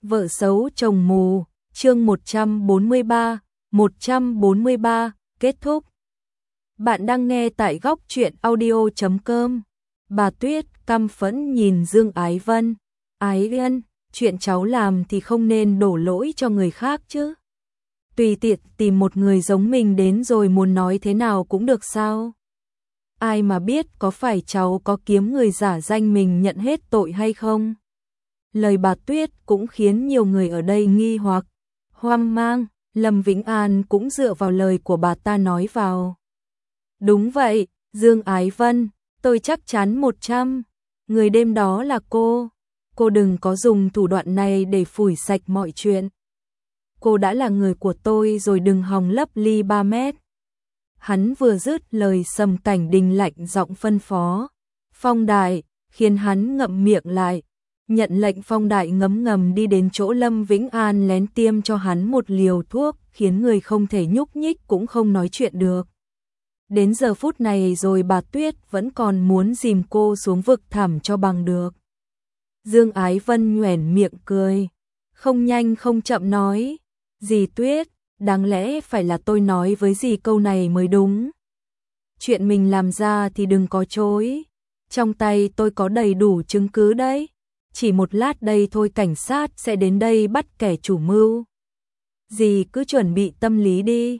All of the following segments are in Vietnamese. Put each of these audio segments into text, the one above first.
Vợ xấu chồng mù, chương 143, kết thúc. Bạn đang nghe tại góc truyện audio.com. Bà Tuyết căm phẫn nhìn Dương Ái Vân. Ái Vân, chuyện cháu làm thì không nên đổ lỗi cho người khác chứ. Tùy tiện tìm một người giống mình đến rồi muốn nói thế nào cũng được sao? Ai mà biết có phải cháu có kiếm người giả danh mình nhận hết tội hay không? Lời bà Tuyết cũng khiến nhiều người ở đây nghi hoặc, hoang mang. Lâm Vĩnh An cũng dựa vào lời của bà ta nói vào. Đúng vậy, Dương Ái Vân, tôi chắc chắn 100. Người đêm đó là cô. Cô đừng có dùng thủ đoạn này để phủi sạch mọi chuyện. Cô đã là người của tôi rồi, đừng hòng lấp ly 3 mét. Hắn vừa dứt lời, Sầm Cảnh Đình lạnh giọng phân phó. Phong Đại, khiến hắn ngậm miệng lại. Nhận lệnh, Phong Đại ngấm ngầm đi đến chỗ Lâm Vĩnh An, lén tiêm cho hắn một liều thuốc, khiến người không thể nhúc nhích cũng không nói chuyện được. Đến giờ phút này rồi bà Tuyết vẫn còn muốn dìm cô xuống vực thẳm cho bằng được. Dương Ái Vân nhoẻn miệng cười, không nhanh không chậm nói. Dì Tuyết, đáng lẽ phải là tôi nói với dì câu này mới đúng. Chuyện mình làm ra thì đừng có chối. Trong tay tôi có đầy đủ chứng cứ đấy. Chỉ một lát đây thôi cảnh sát sẽ đến đây bắt kẻ chủ mưu. Dì cứ chuẩn bị tâm lý đi.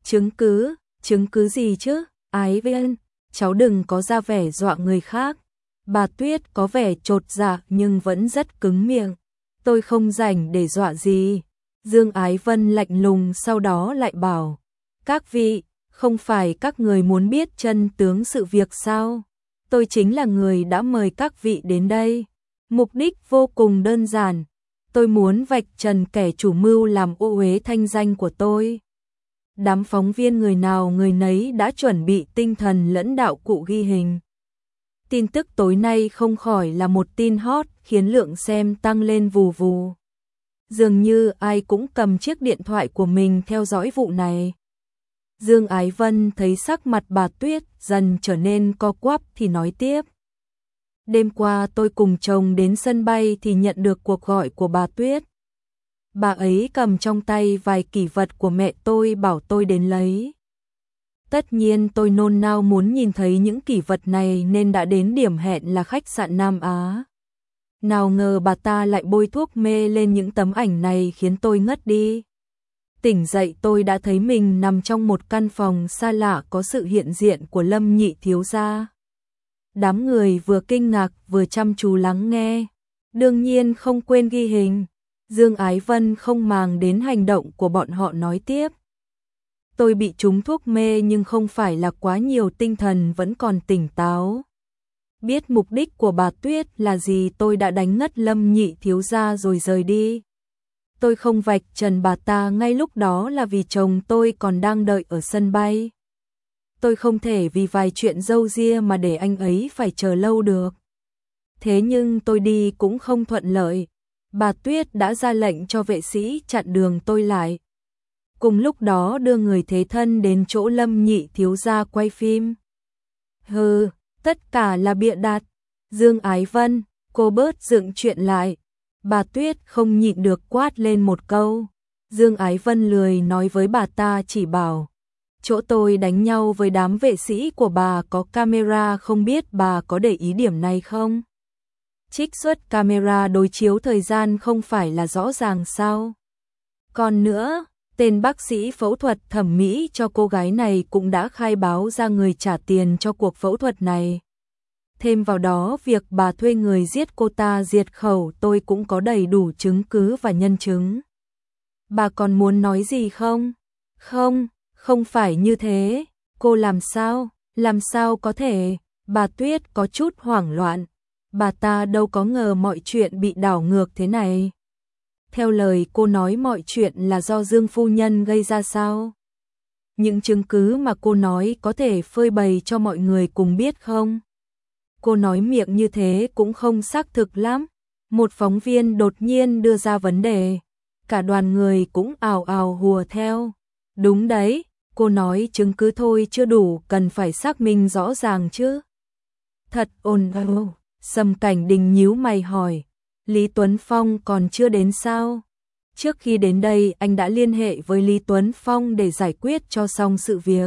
Chứng cứ gì chứ? Ái Vân, cháu đừng có ra vẻ dọa người khác. Bà Tuyết có vẻ chột dạ nhưng vẫn rất cứng miệng. Tôi không rảnh để dọa gì. Dương Ái Vân lạnh lùng, sau đó lại bảo. Các vị, không phải các người muốn biết chân tướng sự việc sao? Tôi chính là người đã mời các vị đến đây. Mục đích vô cùng đơn giản. Tôi muốn vạch trần kẻ chủ mưu làm ô uế thanh danh của tôi. Đám phóng viên người nào người nấy đã chuẩn bị tinh thần lẫn đạo cụ ghi hình. Tin tức tối nay không khỏi là một tin hot, khiến lượng xem tăng lên vù vù. Dường như ai cũng cầm chiếc điện thoại của mình theo dõi vụ này. Dương Ái Vân thấy sắc mặt bà Tuyết dần trở nên co quắp thì nói tiếp. Đêm qua tôi cùng chồng đến sân bay thì nhận được cuộc gọi của bà Tuyết. Bà ấy cầm trong tay vài kỷ vật của mẹ tôi, bảo tôi đến lấy. Tất nhiên tôi nôn nao muốn nhìn thấy những kỷ vật này nên đã đến điểm hẹn là khách sạn Nam Á. Nào ngờ bà ta lại bôi thuốc mê lên những tấm ảnh này khiến tôi ngất đi. Tỉnh dậy tôi đã thấy mình nằm trong một căn phòng xa lạ có sự hiện diện của Lâm nhị thiếu gia. Đám người vừa kinh ngạc vừa chăm chú lắng nghe, đương nhiên không quên ghi hình. Dương Ái Vân không màng đến hành động của bọn họ nói tiếp. Tôi bị trúng thuốc mê nhưng không phải là quá nhiều, tinh thần vẫn còn tỉnh táo. Biết mục đích của bà Tuyết là gì, tôi đã đánh ngất Lâm nhị thiếu gia rồi rời đi. Tôi không vạch trần bà ta ngay lúc đó là vì chồng tôi còn đang đợi ở sân bay. Tôi không thể vì vài chuyện râu ria mà để anh ấy phải chờ lâu được. Thế nhưng tôi đi cũng không thuận lợi. Bà Tuyết đã ra lệnh cho vệ sĩ chặn đường tôi lại. Cùng lúc đó đưa người thế thân đến chỗ Lâm nhị thiếu gia quay phim. Hừ, tất cả là bịa đặt. Dương Ái Vân, cô bớt dựng chuyện lại. Bà Tuyết không nhịn được quát lên một câu. Dương Ái Vân lười nói với bà ta, chỉ bảo. Chỗ tôi đánh nhau với đám vệ sĩ của bà có camera, không biết bà có để ý điểm này không? Trích xuất camera đối chiếu thời gian không phải là rõ ràng sao? Còn nữa, tên bác sĩ phẫu thuật thẩm mỹ cho cô gái này cũng đã khai báo ra người trả tiền cho cuộc phẫu thuật này. Thêm vào đó việc bà thuê người giết cô ta diệt khẩu, tôi cũng có đầy đủ chứng cứ và nhân chứng. Bà còn muốn nói gì không? Không phải như thế. Cô làm sao có thể? Bà Tuyết có chút hoảng loạn. Bà ta đâu có ngờ mọi chuyện bị đảo ngược thế này. Theo lời cô nói mọi chuyện là do Dương phu nhân gây ra sao? Những chứng cứ mà cô nói có thể phơi bày cho mọi người cùng biết không? Cô nói miệng như thế cũng không xác thực lắm. Một phóng viên đột nhiên đưa ra vấn đề. Cả đoàn người cũng ào ào hùa theo. Đúng đấy, cô nói chứng cứ thôi chưa đủ, cần phải xác minh rõ ràng chứ. Thật ồn ào. Sầm Cảnh Đình nhíu mày hỏi. Lý Tuấn Phong còn chưa đến sao? Trước khi đến đây anh đã liên hệ với Lý Tuấn Phong để giải quyết cho xong sự việc.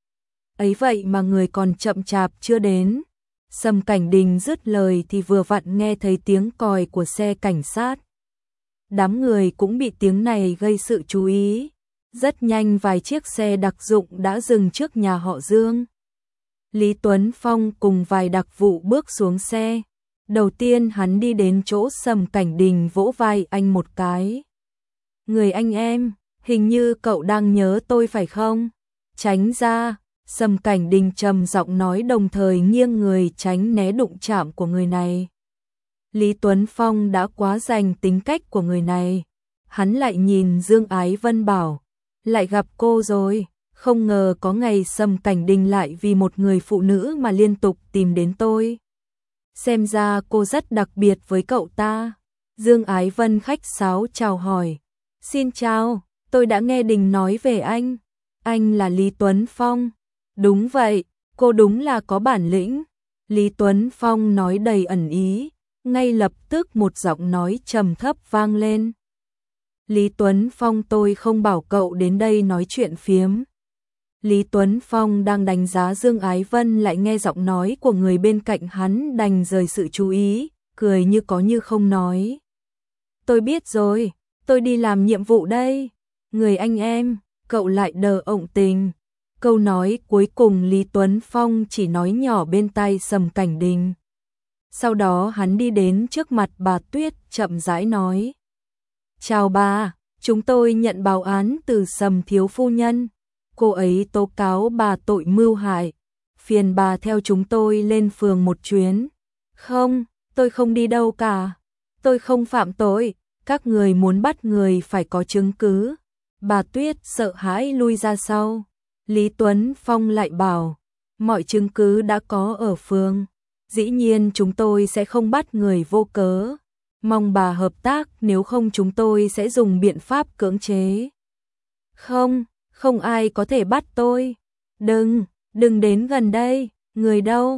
Ấy vậy mà người còn chậm chạp chưa đến. Sầm Cảnh Đình dứt lời thì vừa vặn nghe thấy tiếng còi của xe cảnh sát. Đám người cũng bị tiếng này gây sự chú ý. Rất nhanh vài chiếc xe đặc dụng đã dừng trước nhà họ Dương. Lý Tuấn Phong cùng vài đặc vụ bước xuống xe. Đầu tiên hắn đi đến chỗ Sầm Cảnh Đình vỗ vai anh một cái. Người anh em, hình như cậu đang nhớ tôi phải không? Tránh ra, Sầm Cảnh Đình trầm giọng nói đồng thời nghiêng người tránh né đụng chạm của người này. Lý Tuấn Phong đã quá rành tính cách của người này. Hắn lại nhìn Dương Ái Vân bảo, lại gặp cô rồi, không ngờ có ngày Sầm Cảnh Đình lại vì một người phụ nữ mà liên tục tìm đến tôi. Xem ra cô rất đặc biệt với cậu ta. Dương Ái Vân khách sáo chào hỏi. Xin chào, tôi đã nghe Đình nói về anh. Anh là Lý Tuấn Phong. Đúng vậy, cô đúng là có bản lĩnh. Lý Tuấn Phong nói đầy ẩn ý. Ngay lập tức một giọng nói trầm thấp vang lên. Lý Tuấn Phong, tôi không bảo cậu đến đây nói chuyện phiếm. Lý Tuấn Phong đang đánh giá Dương Ái Vân lại nghe giọng nói của người bên cạnh hắn đành rời sự chú ý, cười như có như không nói. Tôi biết rồi, tôi đi làm nhiệm vụ đây. Người anh em, cậu lại đờ ổng tình. Câu nói cuối cùng Lý Tuấn Phong chỉ nói nhỏ bên tai Sầm Cảnh Đình. Sau đó hắn đi đến trước mặt bà Tuyết chậm rãi nói. Chào bà, chúng tôi nhận báo án từ Sầm thiếu phu nhân. Cô ấy tố cáo bà tội mưu hại. Phiền bà theo chúng tôi lên phường một chuyến. Không, tôi không đi đâu cả. Tôi không phạm tội. Các người muốn bắt người phải có chứng cứ. Bà Tuyết sợ hãi lui ra sau. Lý Tuấn Phong lại bảo, mọi chứng cứ đã có ở phường. Dĩ nhiên chúng tôi sẽ không bắt người vô cớ. Mong bà hợp tác, nếu không chúng tôi sẽ dùng biện pháp cưỡng chế. Không, không ai có thể bắt tôi. Đừng đến gần đây. Người đâu?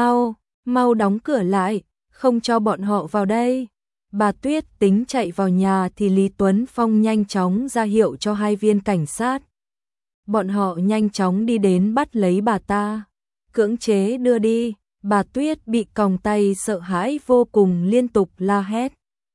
Mau đóng cửa lại, không cho bọn họ vào đây. Bà Tuyết tính chạy vào nhà thì Lý Tuấn Phong nhanh chóng ra hiệu cho hai viên cảnh sát. Bọn họ nhanh chóng đi đến bắt lấy bà ta, cưỡng chế đưa đi. Bà Tuyết bị còng tay sợ hãi vô cùng liên tục la hét.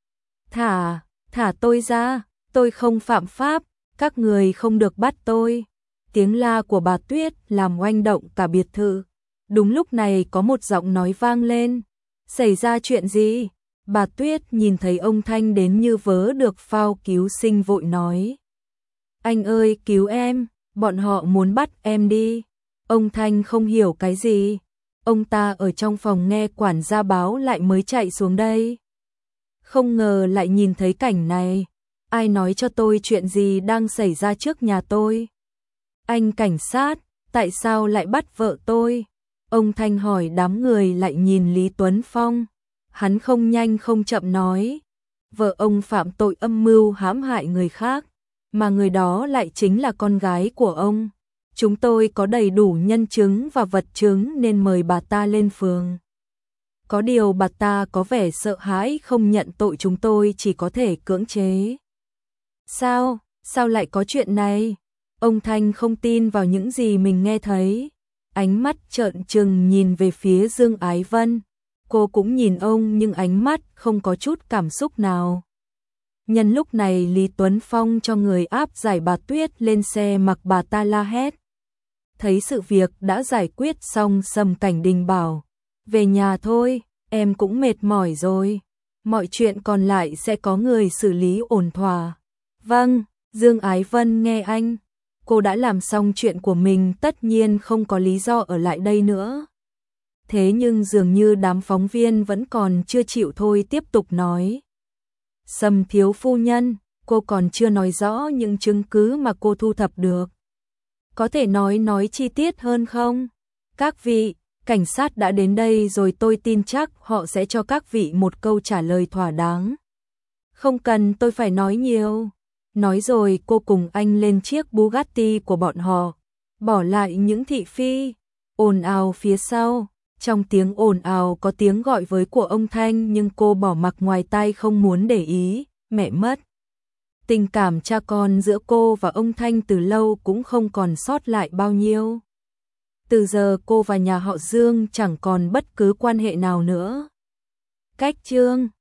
Thả tôi ra, tôi không phạm pháp, các người không được bắt tôi. Tiếng la của bà Tuyết làm oanh động cả biệt thự. Đúng lúc này có một giọng nói vang lên. Xảy ra chuyện gì? Bà Tuyết nhìn thấy ông Thanh đến như vớ được phao cứu sinh vội nói. Anh ơi cứu em, bọn họ muốn bắt em đi. Ông Thanh không hiểu cái gì. Ông ta ở trong phòng nghe quản gia báo lại mới chạy xuống đây. Không ngờ lại nhìn thấy cảnh này. Ai nói cho tôi chuyện gì đang xảy ra trước nhà tôi? Anh cảnh sát, tại sao lại bắt vợ tôi? Ông Thanh hỏi. Đám người lại nhìn Lý Tuấn Phong. Hắn không nhanh không chậm nói. Vợ ông phạm tội âm mưu hãm hại người khác, mà người đó lại chính là con gái của ông. Chúng tôi có đầy đủ nhân chứng và vật chứng nên mời bà ta lên phường. Có điều bà ta có vẻ sợ hãi không nhận tội, chúng tôi chỉ có thể cưỡng chế. Sao lại có chuyện này? Ông Thanh không tin vào những gì mình nghe thấy. Ánh mắt trợn trừng nhìn về phía Dương Ái Vân. Cô cũng nhìn ông nhưng ánh mắt không có chút cảm xúc nào. Nhân lúc này Lý Tuấn Phong cho người áp giải bà Tuyết lên xe mặc bà ta la hét. Thấy sự việc đã giải quyết xong, Sầm Cảnh Đình bảo, về nhà thôi, em cũng mệt mỏi rồi. Mọi chuyện còn lại sẽ có người xử lý ổn thỏa. Vâng, Dương Ái Vân nghe anh. Cô đã làm xong chuyện của mình, tất nhiên không có lý do ở lại đây nữa. Thế nhưng dường như đám phóng viên vẫn còn chưa chịu thôi, tiếp tục nói. Sầm thiếu phu nhân, cô còn chưa nói rõ những chứng cứ mà cô thu thập được. Có thể nói chi tiết hơn không? Các vị, cảnh sát đã đến đây rồi, tôi tin chắc họ sẽ cho các vị một câu trả lời thỏa đáng. Không cần tôi phải nói nhiều. Nói rồi cô cùng anh lên chiếc Bugatti của bọn họ, bỏ lại những thị phi ồn ào phía sau. Trong tiếng ồn ào có tiếng gọi với của ông Thanh nhưng cô bỏ mặc ngoài tai không muốn để ý, mẹ mất. Tình cảm cha con giữa cô và ông Thanh từ lâu cũng không còn sót lại bao nhiêu. Từ giờ cô và nhà họ Dương chẳng còn bất cứ quan hệ nào nữa. Cách chương